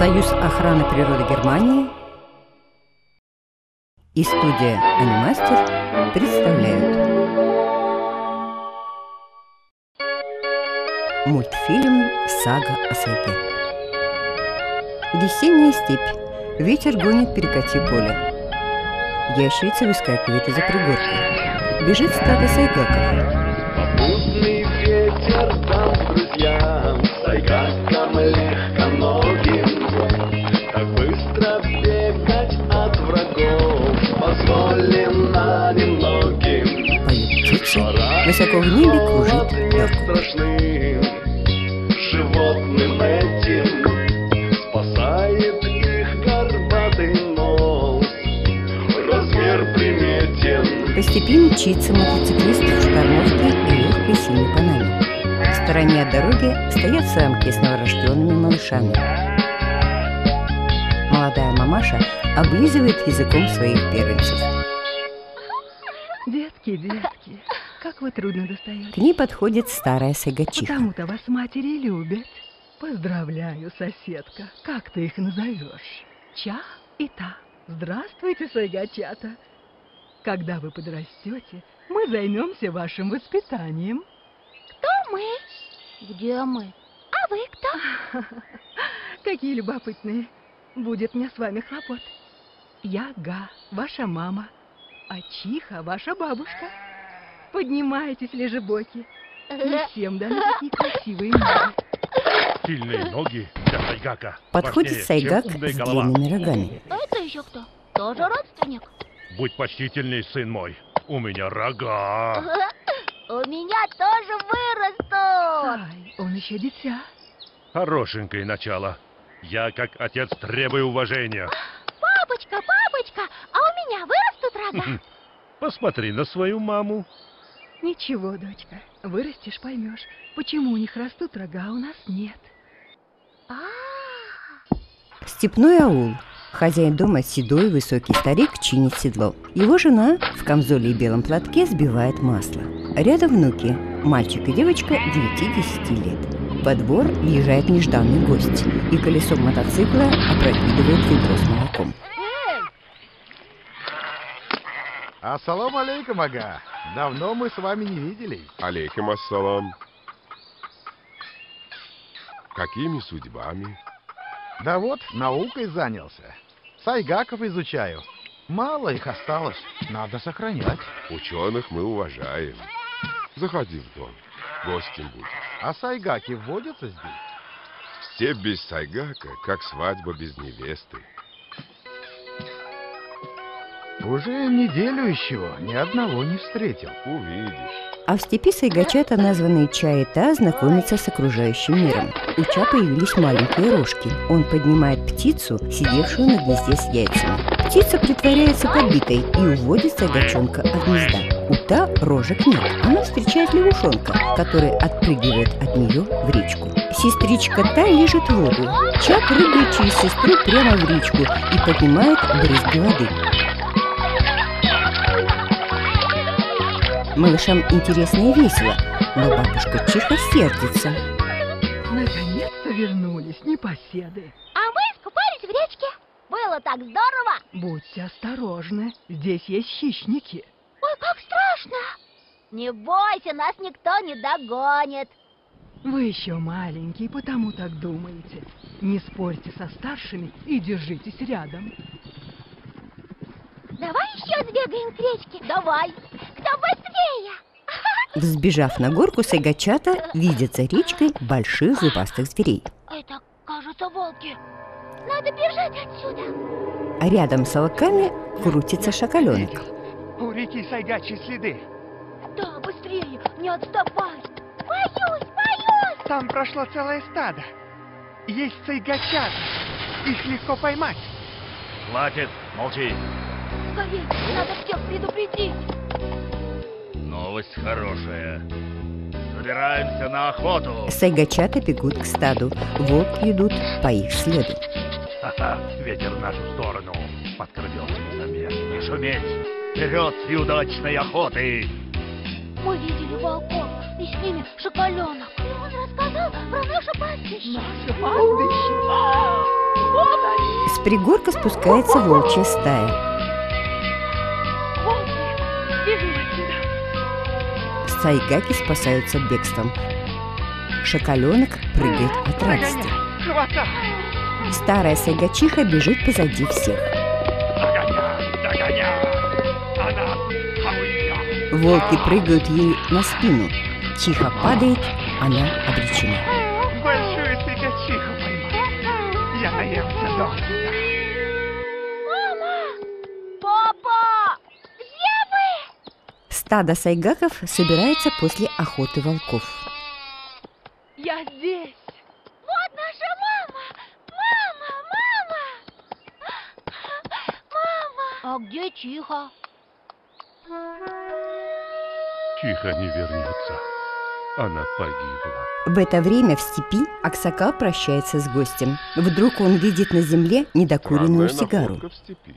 Союз охраны природы Германии и студия «Анимастер» представляют мультфильм «Сага о сайге». Весенняя степь. Ветер гонит перекати поле. Ящерица выскакивает из-за пригорка. Бежит стадо сайгаков. Попутный ветер дам друзьям, сайгакам легконогим. Так быстро бегать от врагов позволено немногим. Поют птицы, высоко в небе кружит лёгко. Страшным животным этим спасает их горбатый нос. Размер приметен. По степи мчится мотоциклист в штормовке и легкой синей панаме. В стороне от дороги стоят самки с новорожденными малышами. Молодая мамаша облизывает языком своих первенцев. Детки, детки, как вы трудно достаете. К ней подходит старая сайгачиха. Потому-то вас матери любят. Поздравляю, соседка. Как ты их назовешь? Ча и Та. Здравствуйте, сайгачата. Когда вы подрастете, мы займемся вашим воспитанием. Кто мы? Где мы? А вы кто? Какие любопытные. Будет мне с вами хлопот. Я Га, ваша мама, а Чиха ваша бабушка. Поднимайтесь, лежебоки. Не всем даны такие красивые ноги. Сильные ноги для сайгака. Подходит Важнее, сайгак чем с умная голова. длинными рогами. Это еще кто? Тоже родственник? Будь почтительней, сын мой. У меня рога. У меня тоже вырастут. Ай, он еще дитя. Хорошенькое начало. Я, как отец, требую уважения. Папочка, папочка, а у меня вырастут рога? Посмотри на свою маму. Ничего, дочка, вырастешь, поймешь, почему у них растут рога, а у нас нет. Степной аул. Хозяин дома, седой высокий старик, чинит седло. Его жена в камзоле и белом платке сбивает масло. Рядом внуки, мальчик и девочка 9-10 лет. Во двор въезжает нежданный гость, и колесом мотоцикла опрокидывает ведро с молоком. Ассалам алейкум, ага. Давно мы с вами не виделись. Алейкум ассалам. Какими судьбами? Да вот, наукой занялся. Сайгаков изучаю. Мало их осталось. Надо сохранять. Ученых мы уважаем. Заходи в дом. Гостем будем. А сайгаки вводятся здесь? Степь без сайгака, как свадьба без невесты. Уже неделю еще ни одного не встретил. Увидишь. А в степи сайгачата, названные Ча и Та, знакомятся с окружающим миром. У Ча появились маленькие рожки. Он поднимает птицу, сидевшую на гнезде с яйцами. Птица притворяется подбитой и уводит сайгачонка от гнезда. У Та рожек нет. Она встречает лягушонка, который отпрыгивает от нее в речку. Сестричка Та лижет воду. Ча прыгает через сестру прямо в речку и поднимает брызги воды. Малышам интересно и весело, но бабушка Чиха сердится. Наконец-то вернулись непоседы. А мы искупались в речке. Было так здорово. Будьте осторожны, здесь есть хищники. Ой, как страшно. Не бойся, нас никто не догонит. Вы еще маленький, потому так думаете. Не спорьте со старшими и держитесь рядом. Давай еще сбегаем к речке. Давай. Кто быстрее? Взбежав на горку, сайгачата видят за речкой больших зубастых зверей. Это, кажется, волки. Надо бежать отсюда. А рядом с волками крутится шакаленок. У реки сайгачьи следы. Да, быстрее, не отставай. Боюсь, боюсь. Там прошло целое стадо. Есть сайгачата. Их легко поймать. Хватит, молчи. Скорей, надо всех предупредить. Новость хорошая. Собираемся на охоту. Сайгачата бегут к стаду. Волки идут по их следу. Ха-ха, ветер в нашу сторону. Подкрадется незаметно. Не шуметь. Вперед с удачной охоты. Мы видели волков, и с ними шоколенок. И он рассказал про наше пастбище. Наше пастбище? пригорка спускается волчья стая. Волки, бежим отсюда. Сайгаки спасаются бегством. Шоколенок прыгает от радости. Хватай! Старая сайгачиха бежит позади всех. Догоняй! Она хавыга! Волки прыгают ей на спину. Чиха падает, она обречена. Большую сайгачиху поймал. Я наелся досыта. Мама! Папа! Где вы? Стадо сайгаков собирается после охоты волков. Я здесь. Вот наша мама! Мама! А где Чиха? Чиха не вернется. Она погибла. В это время в степи Аксакал прощается с гостем. Вдруг он видит на земле недокуренную Странная сигару. находка в степи.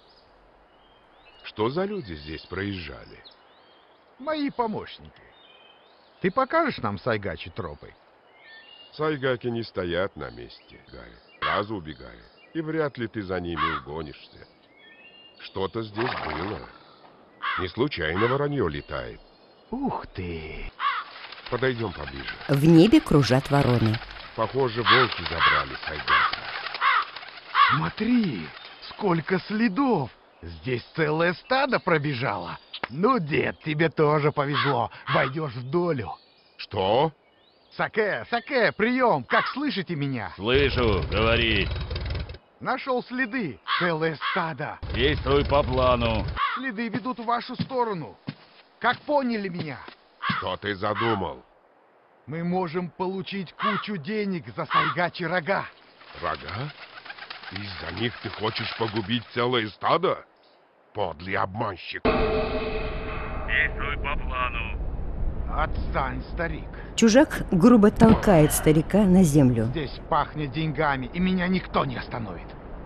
Что за люди здесь проезжали? Мои помощники. Ты покажешь нам сайгачи тропы? Сайгаки не стоят на месте, Гай. Сразу убегают. И вряд ли ты за ними угонишься. Что-то здесь было. Не случайно воронье летает. Ух ты! Подойдем поближе. В небе кружат вороны. Похоже, волки забрали сайгака. Смотри, сколько следов! Здесь целое стадо пробежало. Ну, дед, тебе тоже повезло. Войдешь в долю. Что? Саке, Саке, прием! Как слышите меня? Слышу, говори. Нашел следы. Целое стадо. Действуй по плану. Следы ведут в вашу сторону. Как поняли меня? Что ты задумал? Мы можем получить кучу денег за сайгачи рога. Рога? Из-за них ты хочешь погубить целое стадо? Подлый обманщик. Действуй по плану. Отстань, старик. Чужак грубо толкает старика на землю. Здесь пахнет деньгами, и меня никто не остановит.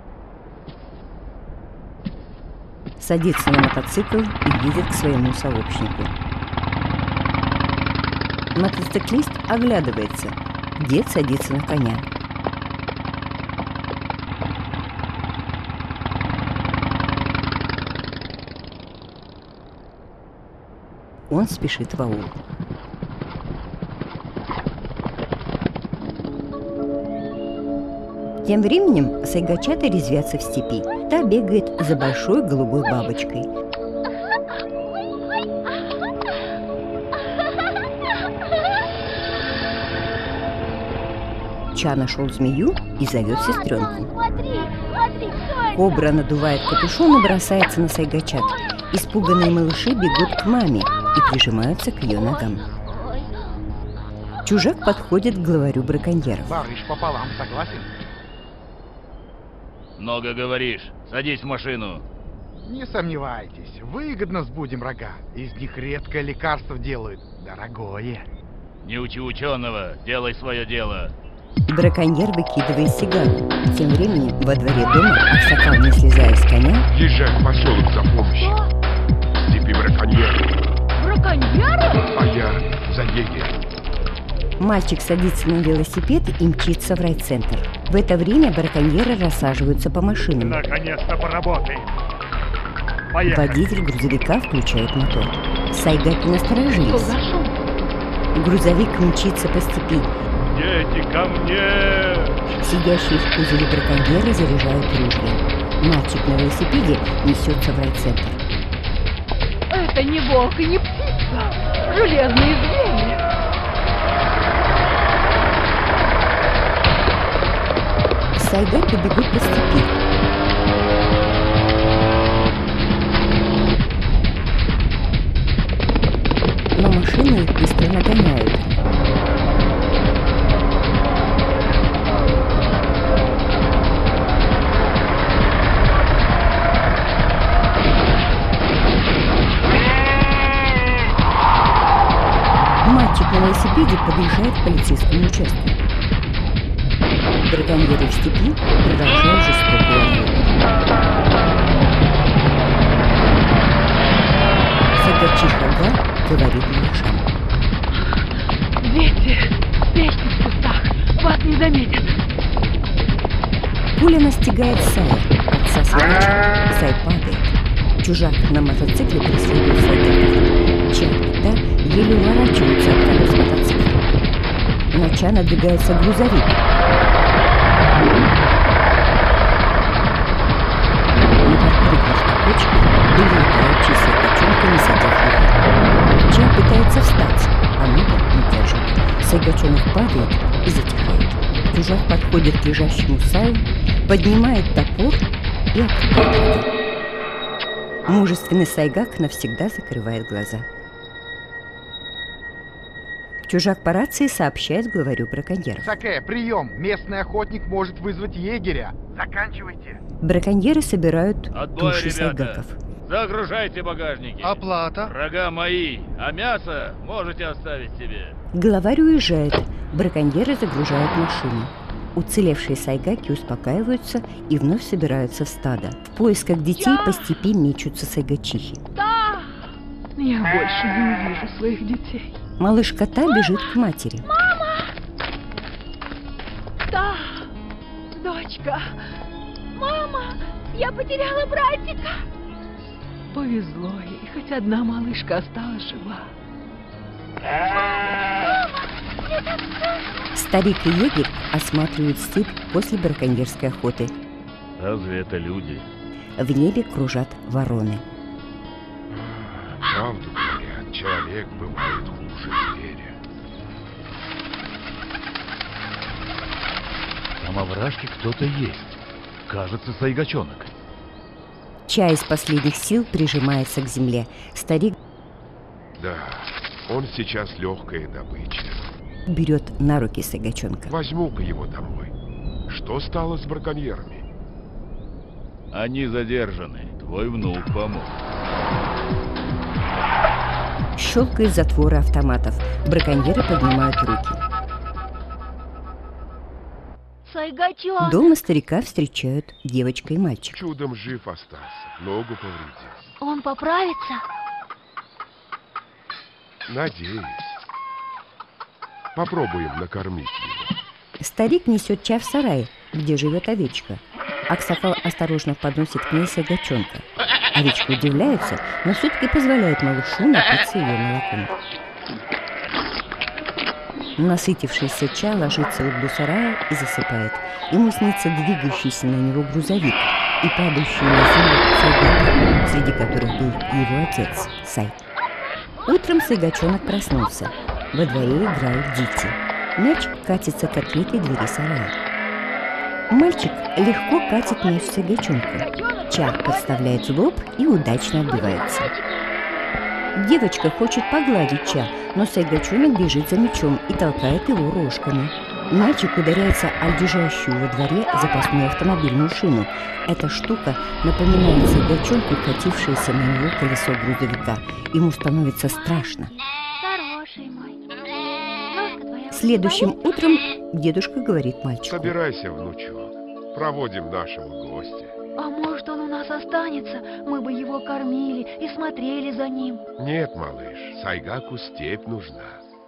Садится на мотоцикл и едет к своему сообщнику. Мотоциклист оглядывается. Дед садится на коня. Он спешит в аул. Тем временем сайгачата резвятся в степи. Та бегает за большой голубой бабочкой. Ча нашел змею и зовет сестренку. Смотри, кто это? Кобра надувает капюшон и бросается на сайгачат. Испуганные малыши бегут к маме и прижимаются к ее ногам. Чужак подходит к главарю браконьеров. Барыш пополам, согласен? Много говоришь. Садись в машину. Не сомневайтесь, выгодно сбудем рога. Из них редкое лекарство делают. Дорогое. Не учи ученого. Делай свое дело. Браконьер выкидывает сигару. Тем временем во дворе дома Аксакал, не слезая с коня, Езжай в поселок за помощью. В степи браконьеры, Браконьеры? а я за егеря. мальчик садится на велосипед и мчится в райцентр. В это время браконьеры рассаживаются по машинам. Наконец-то поработаем. Поехали. Водитель грузовика включает мотор. Сайгаки Что насторожились. за шум? Грузовик мчится по степи. Дети, ко мне! Сидящие в кузове браконьеры заряжают ружья. Мальчик на велосипеде несется в райцентр. Это не волк и не птица. Железные звери. Сайгаки бегут по степи. Но машины их быстро нагоняют. Мальчик на велосипеде подъезжает к полицейскому участку. Браконьеры в степи продолжают жестокую охоту. Сайгачиха Га говорит малышам. Дети, спрячьтесь в кустах. Вас не заметят. Пуля настигает Сая, отца Сайгача. Сай падает. Чужак на мотоцикле преследует Сайгаков. Ча и Та еле уворачиваются от колес мотоцикла. На Ча надвигается грузовик. Не подпрыгнув на кочке, вылетающий Сайгачонка не садя в Ча пытается встать, а нога не держит. Сайгачонок падает и затихает. Чужак подходит к лежащему Саю, поднимает топор и открывает его. Мужественный Сайгак навсегда закрывает глаза. Чужак по рации сообщает главарю браконьеров. Саке, прием! Местный охотник может вызвать егеря. Заканчивайте. Браконьеры собирают Отбой, туши ребята. сайгаков. Загружайте багажники. Оплата. Рога мои, а мясо можете оставить себе. Главарь уезжает. Браконьеры загружают машину. Уцелевшие сайгаки успокаиваются и вновь собираются в стадо. В поисках детей по степи мечутся сайгачихи. Да! Я больше не увижу своих детей. Малышка Та бежит к матери. Да! Дочка! Мама! Я потеряла братика! Повезло ей, хоть одна малышка осталась жива. Старик и егерь осматривают степь после браконьерской охоты. Разве это люди? В небе кружат вороны. Правду говорят, человек бывает хуже зверя. Там овражке кто-то есть. Кажется, сайгачонок. Ча из последних сил прижимается к земле. Старик Да, он сейчас легкая добыча. берет на руки сайгачонка. Возьму-ка его домой. Что стало с браконьерами? Они задержаны. Твой внук помог. Щелкает затворы автоматов. Браконьеры поднимают руки. Сайгачонок! Дома старика встречают девочка и мальчик. Чудом жив остался, ногу повредил. Он поправится? Надеюсь. Попробуем накормить его. Старик несет Ча в сарай, где живет овечка. Аксакал осторожно подносит к ней сайгачонка. Овечка удивляется, но все-таки позволяет малышу напиться ее молоком. Насытившийся Ча ложится в углу сарая и засыпает. Ему снится двигающийся на него грузовик и падающие на землю сайгаки, среди которых был и его отец, Сай. Утром сайгачонок проснулся. Во дворе играют дети. Мяч катится к открытой двери сарая. Мальчик легко катит мяч сайгачонку. Ча подставляет лоб и удачно отбивается. Девочка хочет погладить Ча, но сайгачонок бежит за мячом и толкает его рожками. Мальчик ударяется о лежащую во дворе запасную автомобильную шину. Эта штука напоминает сайгачонку катившееся на него колесо грузовика. Ему становится страшно. Хороший мой. Ножка твоя. Следующим утром дедушка говорит мальчику: Собирайся, внучок. Проводим нашего гостя. А может, он у нас останется? Мы бы его кормили и смотрели за ним. Нет, малыш, сайгаку степь нужна.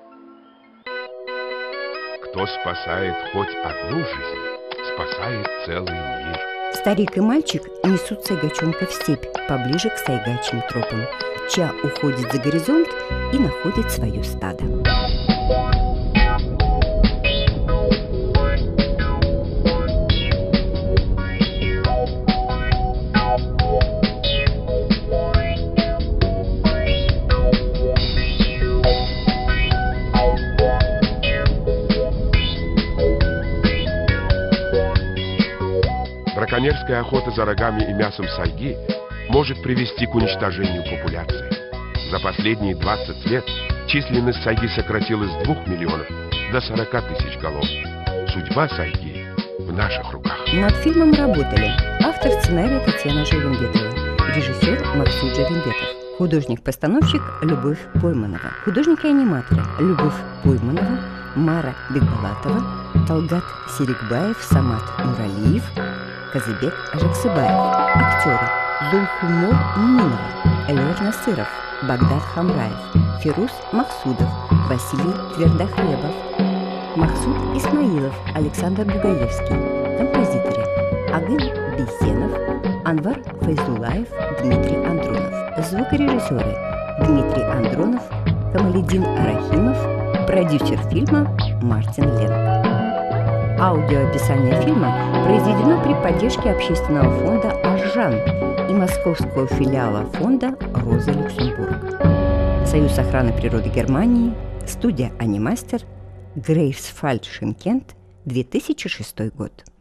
Кто спасает хоть одну жизнь, спасает целый мир. Старик и мальчик несут сайгачонка в степь, поближе к сайгачьим тропам. Ча уходит за горизонт и находит свое стадо. Браконьерская охота за рогами и мясом сайги может привести к уничтожению популяции. За последние 20 лет численность сайги сократилась с 2 миллионов до 40 тысяч голов. Судьба сайги в наших руках. Над фильмом работали автор сценария Татьяна Живенбетова, режиссер Максим Живенбетов, художник-постановщик Любовь Пойманова, художники-аниматоры Любовь Пойманова, Мара Бекбалатова, Талгат Серикбаев, Самат Нуралиев, Казыбек Ажаксыбаев. Актеры: Зульхумор Минова, Эльор Насыров, Багдад Хамраев, Фируз Махсудов, Василий Твердохлебов, Махсуд Исмаилов, Александр Бугаевский. Композиторы: Агын Бейсенов, Анвар Файзулаев, Дмитрий Андронов. Звукорежиссеры Дмитрий Андронов, Камаледин Арахимов, продюсер фильма Мартин Ленг. Аудиоописание фильма произведено при поддержке общественного фонда «Ажан» и московского филиала фонда «Роза Люксембург». Союз охраны природы Германии, студия «Анимастер», Грейфсвальд, Шымкент, 2006 год.